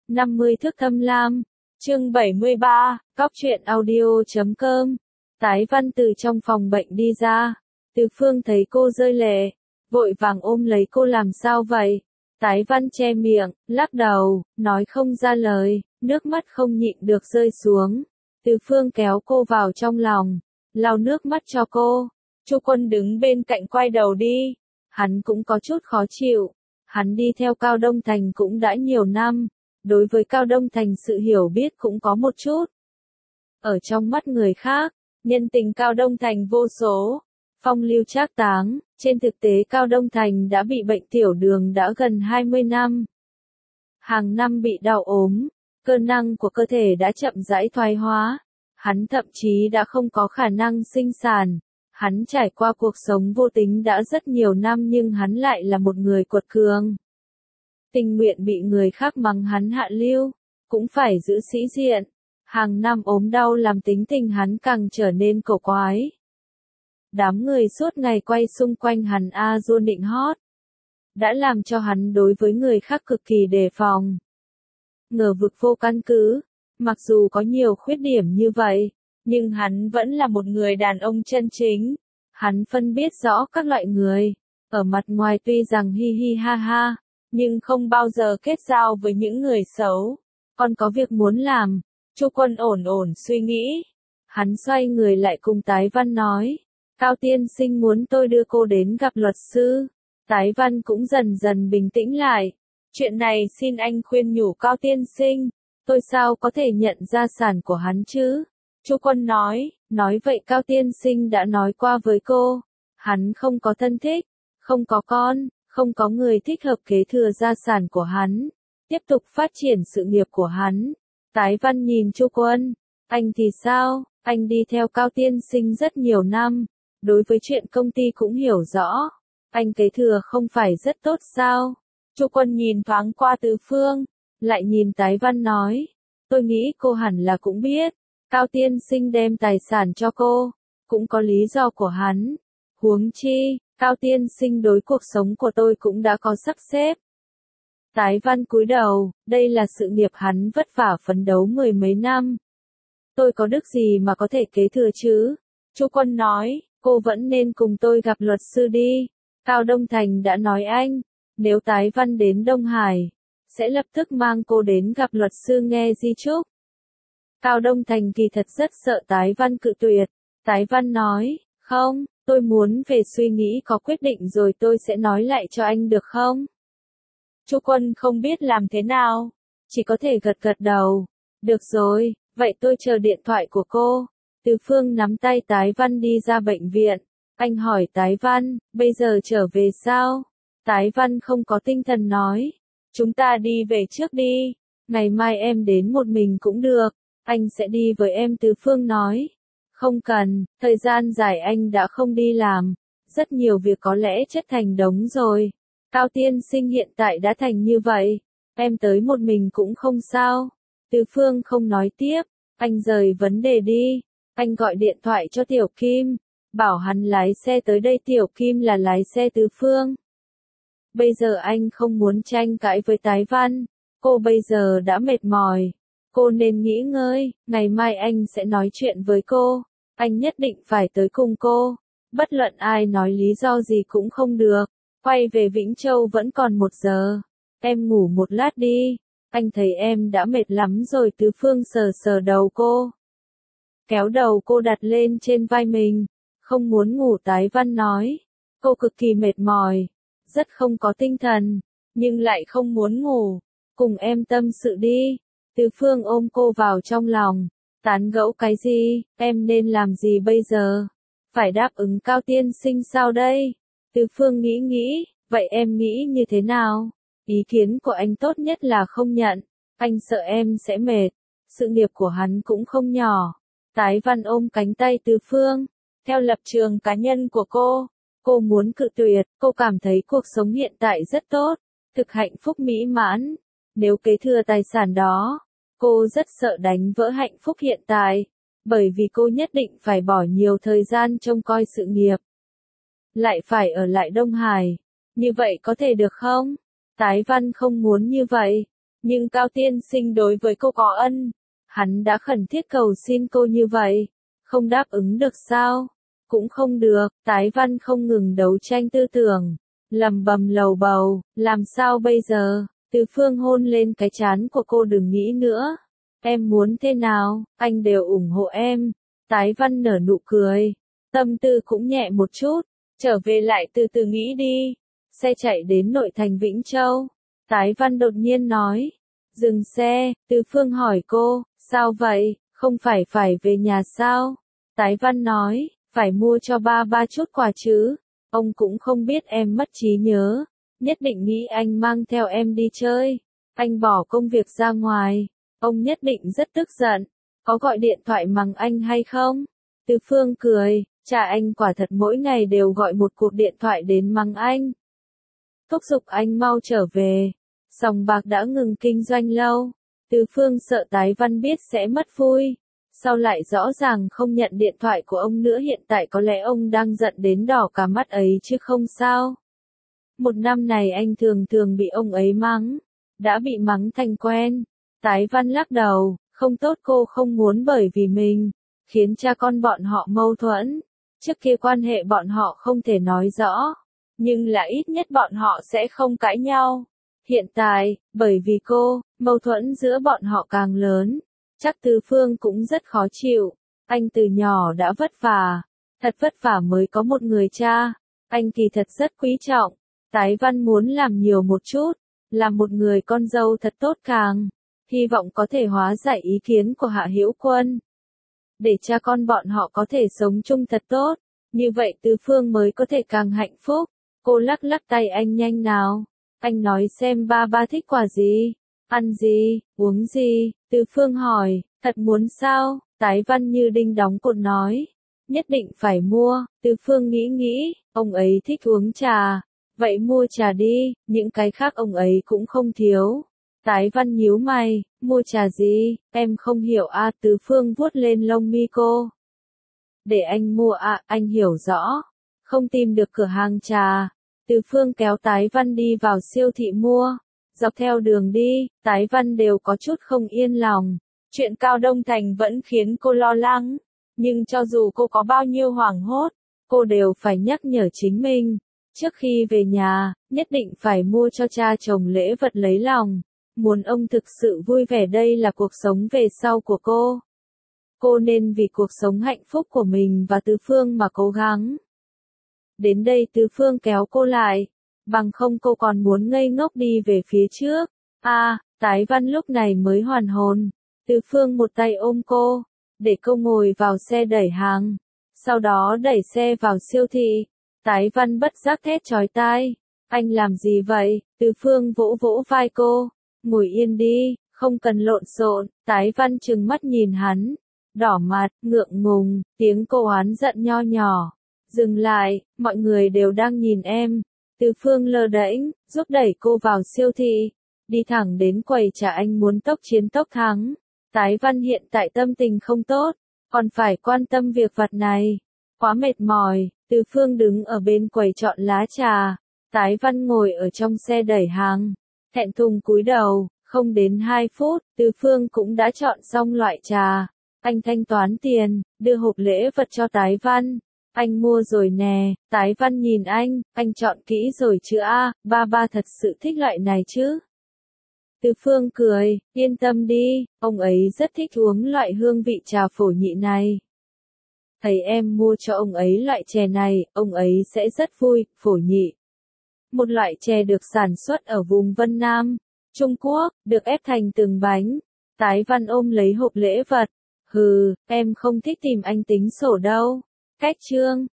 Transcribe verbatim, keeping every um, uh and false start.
năm mươi thước thâm lam, chương bảy mươi ba, cóc truyện audio chấm com. Tái Văn từ trong phòng bệnh đi ra. Từ Phương thấy cô rơi lệ, vội vàng ôm lấy cô làm sao vậy? Tái Văn che miệng, lắc đầu, nói không ra lời, nước mắt không nhịn được rơi xuống. Từ Phương kéo cô vào trong lòng, lau nước mắt cho cô. Chu Quân đứng bên cạnh quay đầu đi. Hắn cũng có chút khó chịu. Hắn đi theo Cao Đông Thành cũng đã nhiều năm. Đối với Cao Đông Thành sự hiểu biết cũng có một chút. Ở trong mắt người khác, nhân tình Cao Đông Thành vô số. Phong lưu trác táng, trên thực tế Cao Đông Thành đã bị bệnh tiểu đường đã gần hai mươi năm. Hàng năm bị đau ốm, cơ năng của cơ thể đã chậm rãi thoái hóa. Hắn thậm chí đã không có khả năng sinh sản. Hắn trải qua cuộc sống vô tính đã rất nhiều năm nhưng hắn lại là một người quật cường. Tình nguyện bị người khác mắng hắn hạ lưu, cũng phải giữ sĩ diện. Hàng năm ốm đau làm tính tình hắn càng trở nên cổ quái. Đám người suốt ngày quay xung quanh hắn a dua nịnh hót. Đã làm cho hắn đối với người khác cực kỳ đề phòng. Ngờ vực vô căn cứ, mặc dù có nhiều khuyết điểm như vậy, nhưng hắn vẫn là một người đàn ông chân chính. Hắn phân biết rõ các loại người, ở mặt ngoài tuy rằng hi hi ha ha, nhưng không bao giờ kết giao với những người xấu. Còn có việc muốn làm, Chu Quân ổn ổn suy nghĩ. Hắn xoay người lại cùng Tái Văn nói, Cao tiên sinh muốn tôi đưa cô đến gặp luật sư. Tái Văn cũng dần dần bình tĩnh lại. Chuyện này xin anh khuyên nhủ Cao tiên sinh, tôi sao có thể nhận gia sản của hắn chứ? Chu Quân nói, nói vậy Cao tiên sinh đã nói qua với cô, hắn không có thân thích, không có con, không có người thích hợp kế thừa gia sản của hắn, tiếp tục phát triển sự nghiệp của hắn. Tái Văn nhìn Chu Quân, anh thì sao, anh đi theo Cao tiên sinh rất nhiều năm, đối với chuyện công ty cũng hiểu rõ, anh kế thừa không phải rất tốt sao? Chu Quân nhìn thoáng qua Từ Phương, lại nhìn Tái Văn nói, tôi nghĩ cô hẳn là cũng biết, Cao tiên sinh đem tài sản cho cô, cũng có lý do của hắn. Huống chi, Cao tiên sinh đối cuộc sống của tôi cũng đã có sắp xếp. Tái Văn cúi đầu, đây là sự nghiệp hắn vất vả phấn đấu mười mấy năm. Tôi có đức gì mà có thể kế thừa chứ? Chu Quân nói, cô vẫn nên cùng tôi gặp luật sư đi. Cao Đông Thành đã nói anh, nếu Tái Văn đến Đông Hải, sẽ lập tức mang cô đến gặp luật sư nghe di chúc. Cao Đông Thành kỳ thật rất sợ Tái Văn cự tuyệt. Tái Văn nói, không, tôi muốn về suy nghĩ có quyết định rồi tôi sẽ nói lại cho anh được không? Chu Quân không biết làm thế nào, chỉ có thể gật gật đầu. Được rồi, vậy tôi chờ điện thoại của cô. Từ Phương nắm tay Tái Văn đi ra bệnh viện. Anh hỏi Tái Văn, bây giờ trở về sao? Tái Văn không có tinh thần nói, chúng ta đi về trước đi, ngày mai em đến một mình cũng được, anh sẽ đi với em. Từ Phương nói, không cần, thời gian dài anh đã không đi làm, rất nhiều việc có lẽ chất thành đống rồi. Cao tiên sinh hiện tại đã thành như vậy, em tới một mình cũng không sao. Từ Phương không nói tiếp, anh rời vấn đề đi, anh gọi điện thoại cho Tiểu Kim, bảo hắn lái xe tới đây. Tiểu Kim là lái xe Từ Phương. Bây giờ anh không muốn tranh cãi với Tái Văn, cô bây giờ đã mệt mỏi, cô nên nghỉ ngơi, ngày mai anh sẽ nói chuyện với cô, anh nhất định phải tới cùng cô, bất luận ai nói lý do gì cũng không được. Quay về Vĩnh Châu vẫn còn một giờ, em ngủ một lát đi, anh thấy em đã mệt lắm rồi. Từ Phương sờ sờ đầu cô, kéo đầu cô đặt lên trên vai mình, không muốn ngủ. Tái Văn nói, cô cực kỳ mệt mỏi, rất không có tinh thần, nhưng lại không muốn ngủ, cùng em tâm sự đi. Từ Phương ôm cô vào trong lòng, tán gẫu cái gì, em nên làm gì bây giờ? Phải đáp ứng Cao tiên sinh sao đây? Từ Phương nghĩ nghĩ, vậy em nghĩ như thế nào? Ý kiến của anh tốt nhất là không nhận, anh sợ em sẽ mệt, sự nghiệp của hắn cũng không nhỏ. Tái Văn ôm cánh tay Từ Phương, theo lập trường cá nhân của cô, cô muốn cự tuyệt, cô cảm thấy cuộc sống hiện tại rất tốt, thực hạnh phúc mỹ mãn. Nếu kế thừa tài sản đó, cô rất sợ đánh vỡ hạnh phúc hiện tại, bởi vì cô nhất định phải bỏ nhiều thời gian trông coi sự nghiệp. Lại phải ở lại Đông Hải, như vậy có thể được không? Tái Văn không muốn như vậy, Nhưng Cao tiên sinh đối với cô có ân. Hắn đã khẩn thiết cầu xin cô như vậy. Không đáp ứng được sao? Cũng không được, Tái Văn không ngừng đấu tranh tư tưởng. Lầm bầm lầu bầu, làm sao bây giờ? Từ Phương hôn lên cái trán của cô, đừng nghĩ nữa. Em muốn thế nào, anh đều ủng hộ em. Tái Văn nở nụ cười. Tâm tư cũng nhẹ một chút. Trở về lại từ từ nghĩ đi. Xe chạy đến nội thành Vĩnh Châu. Tái Văn đột nhiên nói. Dừng xe, Từ Phương hỏi cô, sao vậy, không phải phải về nhà sao? Tái Văn nói, phải mua cho ba ba chút quà chứ. Ông cũng không biết em mất trí nhớ. Nhất định nghĩ anh mang theo em đi chơi. Anh bỏ công việc ra ngoài. Ông nhất định rất tức giận. Có gọi điện thoại mắng anh hay không? Từ Phương cười, cha anh quả thật mỗi ngày đều gọi một cuộc điện thoại đến mắng anh. Thúc giục anh mau trở về. Sòng bạc đã ngừng kinh doanh lâu. Từ Phương sợ Tái Văn biết sẽ mất vui. Sau lại rõ ràng không nhận điện thoại của ông nữa, hiện tại có lẽ ông đang giận đến đỏ cả mắt ấy chứ không sao. Một năm này anh thường thường bị ông ấy mắng. Đã bị mắng thành quen. Tái Văn lắc đầu, không tốt, cô không muốn bởi vì mình khiến cha con bọn họ mâu thuẫn. Trước kia quan hệ bọn họ không thể nói rõ. Nhưng là ít nhất bọn họ sẽ không cãi nhau. Hiện tại, bởi vì cô, mâu thuẫn giữa bọn họ càng lớn. Chắc Từ Phương cũng rất khó chịu. Anh từ nhỏ đã vất vả. Thật vất vả mới có một người cha. Anh kỳ thật rất quý trọng. Tái Văn muốn làm nhiều một chút. Làm một người con dâu thật tốt càng. Hy vọng có thể hóa giải ý kiến của Hạ Hữu Quân. Để cha con bọn họ có thể sống chung thật tốt. Như vậy Từ Phương mới có thể càng hạnh phúc. Cô lắc lắc tay anh, nhanh nào. Anh nói xem ba ba thích quà gì, ăn gì, uống gì. Từ Phương hỏi, thật muốn sao? Tái Văn như đinh đóng cột nói. Nhất định phải mua. Từ Phương nghĩ nghĩ, ông ấy thích uống trà. Vậy mua trà đi, những cái khác ông ấy cũng không thiếu. Tái Văn nhíu mày, mua trà gì, em không hiểu à. Từ Phương vuốt lên lông mi cô. Để anh mua à, anh hiểu rõ. Không tìm được cửa hàng trà. Từ Phương kéo Tái Văn đi vào siêu thị mua. Dọc theo đường đi, Tái Văn đều có chút không yên lòng. Chuyện Cao Đông Thành vẫn khiến cô lo lắng. Nhưng cho dù cô có bao nhiêu hoảng hốt, cô đều phải nhắc nhở chính mình. Trước khi về nhà, nhất định phải mua cho cha chồng lễ vật lấy lòng. Muốn ông thực sự vui vẻ, đây là cuộc sống về sau của cô. Cô nên vì cuộc sống hạnh phúc của mình và Từ Phương mà cố gắng. Đến đây Từ Phương kéo cô lại. Bằng không cô còn muốn ngây ngốc đi về phía trước. À, Tái Văn lúc này mới hoàn hồn. Từ Phương một tay ôm cô, để cô ngồi vào xe đẩy hàng. Sau đó đẩy xe vào siêu thị. Tái Văn bất giác thét chói tai. Anh làm gì vậy? Từ Phương vỗ vỗ vai cô. Ngồi yên đi, không cần lộn xộn. Tái Văn trừng mắt nhìn hắn. Đỏ mặt, ngượng ngùng, tiếng cô oán giận nho nhỏ. Dừng lại, mọi người đều đang nhìn em. Từ Phương lơ đễnh, giúp đẩy cô vào siêu thị. Đi thẳng đến quầy trà, anh muốn tốc chiến tốc thắng. Tái Văn hiện tại tâm tình không tốt, còn phải quan tâm việc vặt này. Quá mệt mỏi, Từ Phương đứng ở bên quầy chọn lá trà. Tái Văn ngồi ở trong xe đẩy hàng. Thẹn thùng cúi đầu, không đến hai phút, Từ Phương cũng đã chọn xong loại trà. Anh thanh toán tiền, đưa hộp lễ vật cho Tái Văn. Anh mua rồi nè. Tái Văn nhìn anh, anh chọn kỹ rồi chứ a, ba ba thật sự thích loại này chứ. Từ Phương cười, yên tâm đi, ông ấy rất thích uống loại hương vị trà phổ nhị này. Thấy em mua cho ông ấy loại chè này, ông ấy sẽ rất vui. Phổ nhị, một loại chè được sản xuất ở vùng Vân Nam, Trung Quốc, được ép thành từng bánh. Tái Văn ôm lấy hộp lễ vật. Hừ, em không thích tìm anh tính sổ đâu. Cách chương